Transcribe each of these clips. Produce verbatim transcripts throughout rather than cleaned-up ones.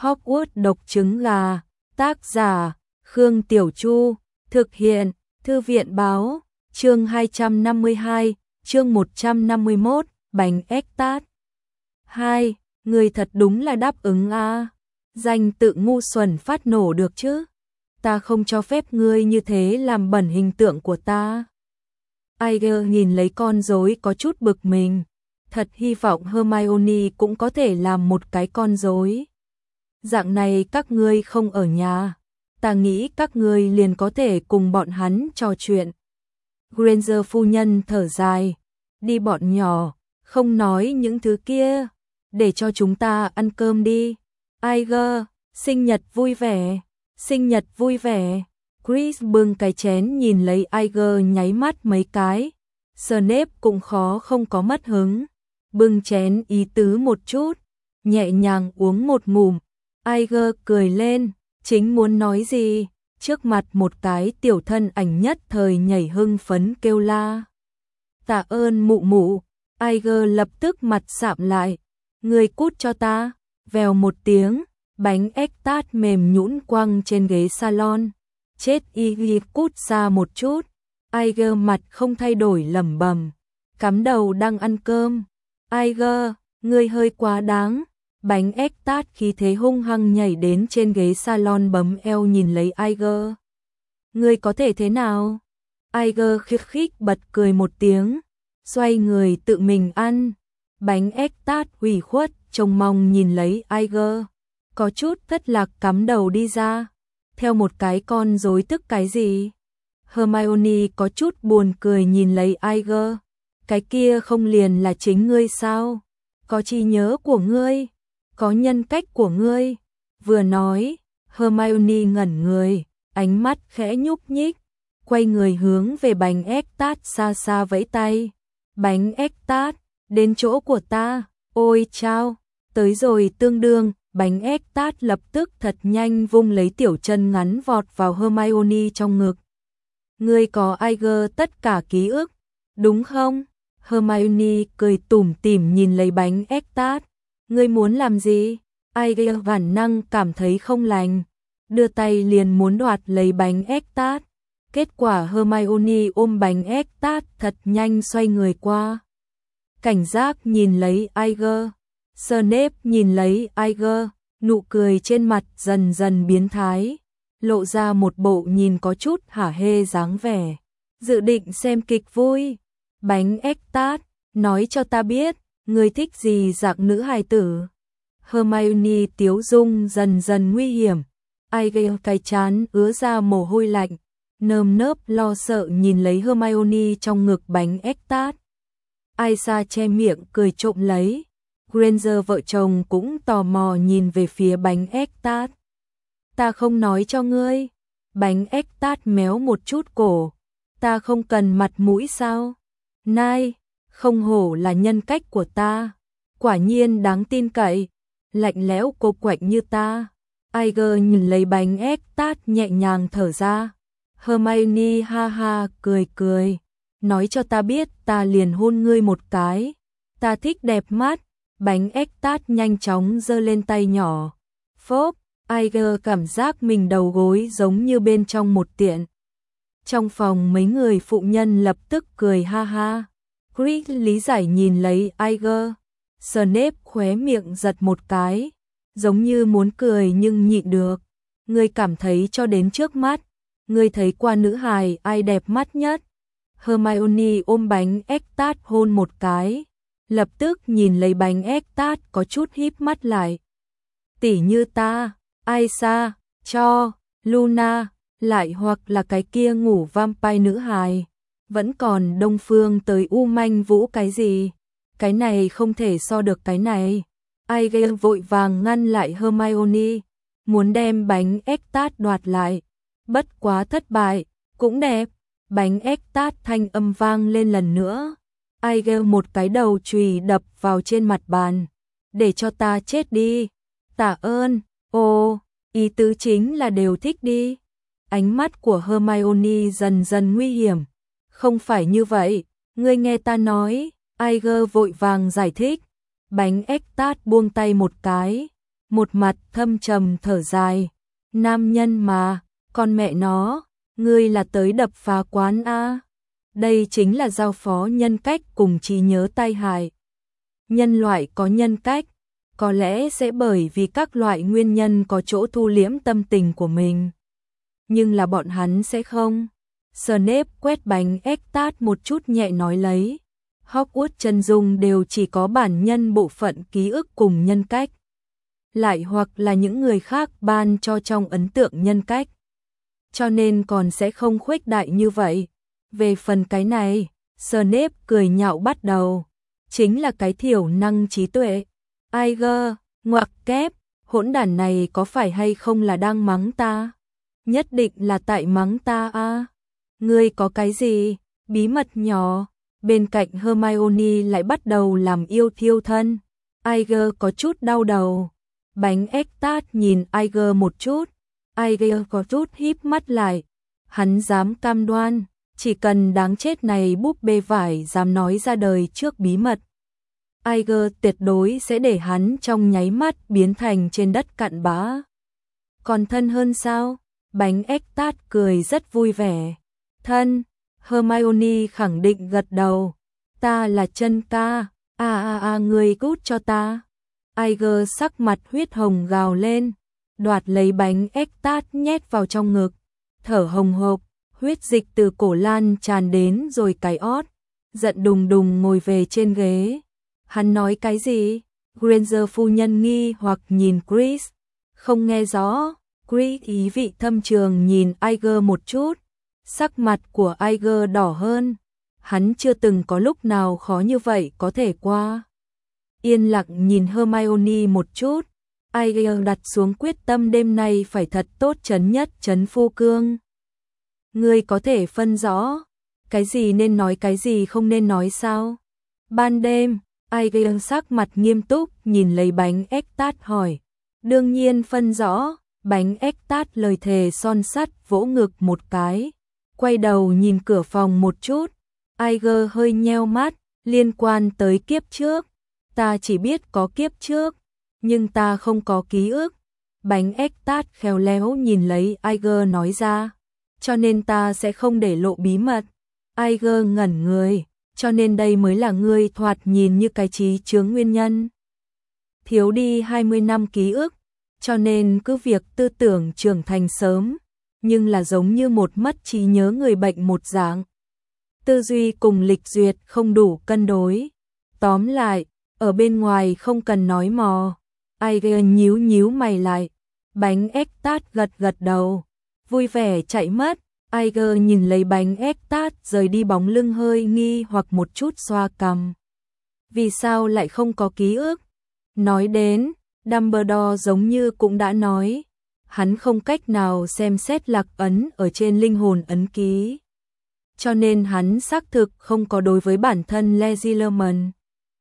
Hogwarts độc trứng gà, tác giả, Khương Tiểu Chu, thực hiện, Thư viện báo, chương hai trăm năm mươi hai, chương một trăm năm mươi mốt, bánh ếch tát. hai. Người thật đúng là đáp ứng a. Danh tự ngu xuẩn phát nổ được chứ. Ta không cho phép ngươi như thế làm bẩn hình tượng của ta. Iger nhìn lấy con rối có chút bực mình. Thật hy vọng Hermione cũng có thể làm một cái con rối. Dạng này các ngươi không ở nhà, ta nghĩ các ngươi liền có thể cùng bọn hắn trò chuyện. Granger phu nhân thở dài, đi bọn nhỏ, không nói những thứ kia, để cho chúng ta ăn cơm đi. Iger, sinh nhật vui vẻ, sinh nhật vui vẻ. Chris bưng cái chén nhìn lấy Iger nháy mắt mấy cái. Snape cũng khó không có mất hứng, bưng chén ý tứ một chút, nhẹ nhàng uống một ngụm. Iger cười lên, chính muốn nói gì, trước mặt một cái tiểu thân ảnh nhất thời nhảy hưng phấn kêu la. Tạ ơn mụ mụ. Iger lập tức mặt sạm lại, người cút cho ta. Vèo một tiếng, bánh ếch tát mềm nhũn quăng trên ghế salon. Chết y cút xa một chút. Iger mặt không thay đổi lẩm bẩm, cắm đầu đang ăn cơm. Iger, ngươi hơi quá đáng. Bánh ếch tát khí thế hung hăng nhảy đến trên ghế salon bấm eo nhìn lấy Iger. Ngươi có thể thế nào? Iger khiếc khích bật cười một tiếng, xoay người tự mình ăn. Bánh ếch tát ủy khuất trông mong nhìn lấy Iger, có chút thất lạc cắm đầu đi ra. Theo một cái con rối tức cái gì? Hermione có chút buồn cười nhìn lấy Iger. Cái kia không liền là chính ngươi sao? Có trí nhớ của ngươi, có nhân cách của ngươi. Vừa nói, Hermione ngẩn người, ánh mắt khẽ nhúc nhích, quay người hướng về bánh ếch tát xa xa vẫy tay. Bánh ếch tát, đến chỗ của ta. Ôi chao, tới rồi tương đương. Bánh ếch tát lập tức thật nhanh vung lấy tiểu chân ngắn vọt vào Hermione trong ngực. Ngươi có Iger tất cả ký ức, đúng không? Hermione cười tủm tỉm nhìn lấy bánh ếch tát. Ngươi muốn làm gì? Iger bản năng cảm thấy không lành, đưa tay liền muốn đoạt lấy bánh ếch tát. Kết quả Hermione ôm bánh ếch tát thật nhanh xoay người qua. Cảnh giác nhìn lấy Iger. Snape nhìn lấy Iger, nụ cười trên mặt dần dần biến thái, lộ ra một bộ nhìn có chút hả hê dáng vẻ. Dự định xem kịch vui. Bánh ếch tát, nói cho ta biết, ngươi thích gì dạng nữ hài tử? Hermione tiếu dung dần dần nguy hiểm. Iger cái chán ứa ra mồ hôi lạnh, nơm nớp lo sợ nhìn lấy Hermione trong ngực bánh ếch tát. Aisa che miệng cười trộm lấy. Granger vợ chồng cũng tò mò nhìn về phía bánh ếch tát. Ta không nói cho ngươi. Bánh ếch tát méo một chút cổ. Ta không cần mặt mũi sao? Nai, không hổ là nhân cách của ta. Quả nhiên đáng tin cậy. Lạnh lẽo cô quạnh như ta. Iger nhìn lấy bánh ếch tát nhẹ nhàng thở ra. Hermione ha ha cười cười. Nói cho ta biết ta liền hôn ngươi một cái. Ta thích đẹp mắt. Bánh ếch tát nhanh chóng giơ lên tay nhỏ. Phốp, Iger cảm giác mình đầu gối giống như bên trong một tiện. Trong phòng mấy người phụ nhân lập tức cười ha ha. Chris lý giải nhìn lấy Iger. Snape khóe miệng giật một cái, giống như muốn cười nhưng nhịn được. Ngươi cảm thấy cho đến trước mắt, ngươi thấy qua nữ hài ai đẹp mắt nhất? Hermione ôm bánh ếch tát hôn một cái, lập tức nhìn lấy bánh ếch tát có chút híp mắt lại. Tỷ như ta, Aisa, Cho, Luna, lại hoặc là cái kia ngủ vampire nữ hài, vẫn còn Đông Phương tới U Manh Vũ cái gì? Cái này không thể so được cái này. Iger vội vàng ngăn lại Hermione, muốn đem bánh ếch tát đoạt lại. Bất quá thất bại, cũng đẹp. Bánh ếch tát thanh âm vang lên lần nữa. Iger một cái đầu chùy đập vào trên mặt bàn. Để cho ta chết đi. Tạ ơn. Ồ, ý tứ chính là đều thích đi. Ánh mắt của Hermione dần dần nguy hiểm. Không phải như vậy, ngươi nghe ta nói. Iger vội vàng giải thích. Bánh ếch tát buông tay một cái. một mặt thâm trầm thở dài. Nam nhân mà, con mẹ nó, ngươi là tới đập phá quán a? Đây chính là giao phó nhân cách cùng trí nhớ tai hại. Nhân loại có nhân cách, có lẽ sẽ bởi vì các loại nguyên nhân có chỗ thu liễm tâm tình của mình. Nhưng là bọn hắn sẽ không. Snape quét bánh ếch tát một chút nhẹ nói lấy. Hogwarts chân dung đều chỉ có bản nhân bộ phận ký ức cùng nhân cách. Lại hoặc là những người khác ban cho trong ấn tượng nhân cách. Cho nên còn sẽ không khuếch đại như vậy. Về phần cái này, Snape cười nhạo bắt đầu. Chính là cái thiểu năng trí tuệ. Ai gơ, ngoặc kép, hỗn đản này có phải hay không là đang mắng ta? Nhất định là tại mắng ta a. À? Ngươi có cái gì? Bí mật nhỏ. Bên cạnh Hermione lại bắt đầu làm yêu thiêu thân. Iger có chút đau đầu. Bánh ếch tát nhìn Iger một chút. Iger có chút híp mắt lại. Hắn dám cam đoan, chỉ cần đáng chết này búp bê vải dám nói ra đời trước bí mật. Iger tuyệt đối sẽ để hắn trong nháy mắt biến thành trên đất cặn bã. Còn thân hơn sao? Bánh ếch tát cười rất vui vẻ. Thân, Hermione khẳng định gật đầu. Ta là chân ca, a a a người cút cho ta. Iger sắc mặt huyết hồng gào lên, đoạt lấy bánh ếch tát nhét vào trong ngực, thở hồng hộc, huyết dịch từ cổ lan tràn đến rồi cái ót, giận đùng đùng ngồi về trên ghế. Hắn nói cái gì? Granger phu nhân nghi hoặc nhìn Chris, không nghe rõ. Chris ý vị thâm trường nhìn Iger một chút, sắc mặt của Iger đỏ hơn. Hắn chưa từng có lúc nào khó như vậy có thể qua. Yên lặng nhìn Hermione một chút, Iger đặt xuống quyết tâm đêm nay phải thật tốt chấn nhất chấn phu cương. Ngươi có thể phân rõ, cái gì nên nói cái gì không nên nói sao? Ban đêm, Iger sắc mặt nghiêm túc nhìn lấy bánh ếch tát hỏi. Đương nhiên phân rõ. Bánh ếch tát lời thề son sắt vỗ ngực một cái, quay đầu nhìn cửa phòng một chút. Iger hơi nheo mắt, liên quan tới kiếp trước. Ta chỉ biết có kiếp trước, nhưng ta không có ký ức. Bánh ếch tát khéo léo nhìn lấy Iger nói ra, cho nên ta sẽ không để lộ bí mật. Iger ngẩn người, cho nên đây mới là ngươi thoạt nhìn như cái trí chướng nguyên nhân. Thiếu đi hai mươi năm ký ức. Cho nên cứ việc tư tưởng trưởng thành sớm, nhưng là giống như một mất trí nhớ người bệnh một dạng. Tư duy cùng lịch duyệt không đủ cân đối. Tóm lại, ở bên ngoài không cần nói mò. Iger nhíu nhíu mày lại. Bánh ếch tát gật gật đầu, vui vẻ chạy mất. Iger nhìn lấy bánh ếch tát rời đi bóng lưng hơi nghi hoặc một chút xoa cằm. Vì sao lại không có ký ức? Nói đến Dumbledore giống như cũng đã nói, hắn không cách nào xem xét lạc ấn ở trên linh hồn ấn ký. Cho nên hắn xác thực không có đối với bản thân Legilerman.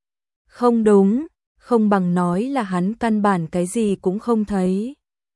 Không đúng, không bằng nói là hắn căn bản cái gì cũng không thấy.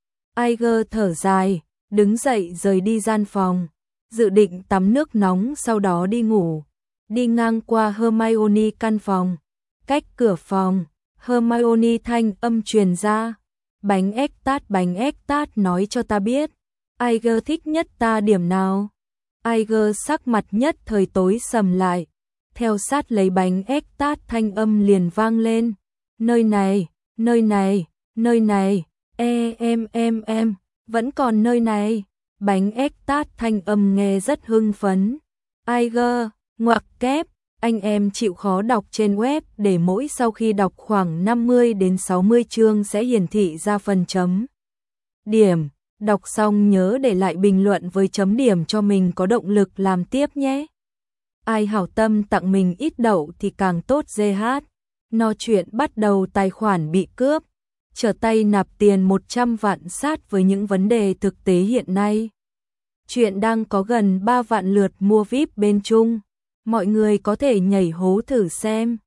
Iger thở dài, đứng dậy rời đi gian phòng, dự định tắm nước nóng sau đó đi ngủ. Đi ngang qua Hermione căn phòng, cách cửa phòng, Hermione thanh âm truyền ra. Bánh ếch tát bánh ếch tát nói cho ta biết, Iger thích nhất ta điểm nào? Iger sắc mặt nhất thời tối sầm lại, theo sát lấy bánh ếch tát thanh âm liền vang lên. Nơi này, nơi này, nơi này, e em em em, vẫn còn nơi này. Bánh ếch tát thanh âm nghe rất hưng phấn. Iger, ngoặc kép, anh em chịu khó đọc trên web để mỗi sau khi đọc khoảng năm mươi đến sáu mươi chương sẽ hiển thị ra phần chấm điểm. Đọc xong nhớ để lại bình luận với chấm điểm cho mình có động lực làm tiếp nhé. Ai hảo tâm tặng mình ít đậu thì càng tốt giê hát. No chuyện bắt đầu tài khoản bị cướp. Trở tay nạp tiền một trăm vạn sát với những vấn đề thực tế hiện nay. Chuyện đang có gần ba vạn lượt mua víp bên Trung. Mọi người có thể nhảy hố thử xem.